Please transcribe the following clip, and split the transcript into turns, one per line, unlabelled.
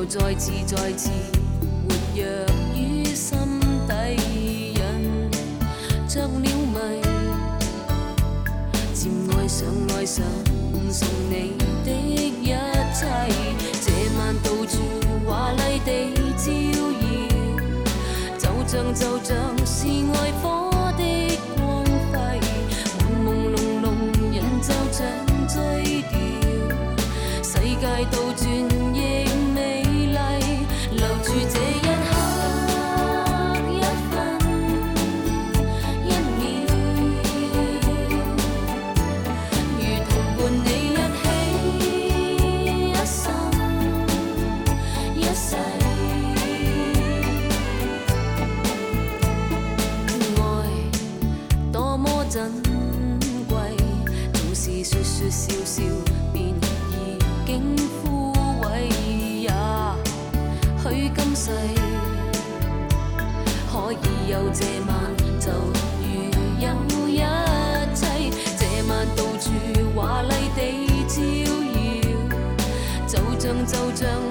再次活跃於心底，人着了迷，漸愛上送你的一切。這晚到處華麗地照耀，就像是愛火的光輝，朦朧人就像醉掉，世界倒轉亦美麗，留住這一刻一分一秒，如同伴你一起一生一世。愛多麼珍貴，總是說笑便已經枯萎，也許今世可以有這晚，就如有一切。這晚到處華麗地照耀，就像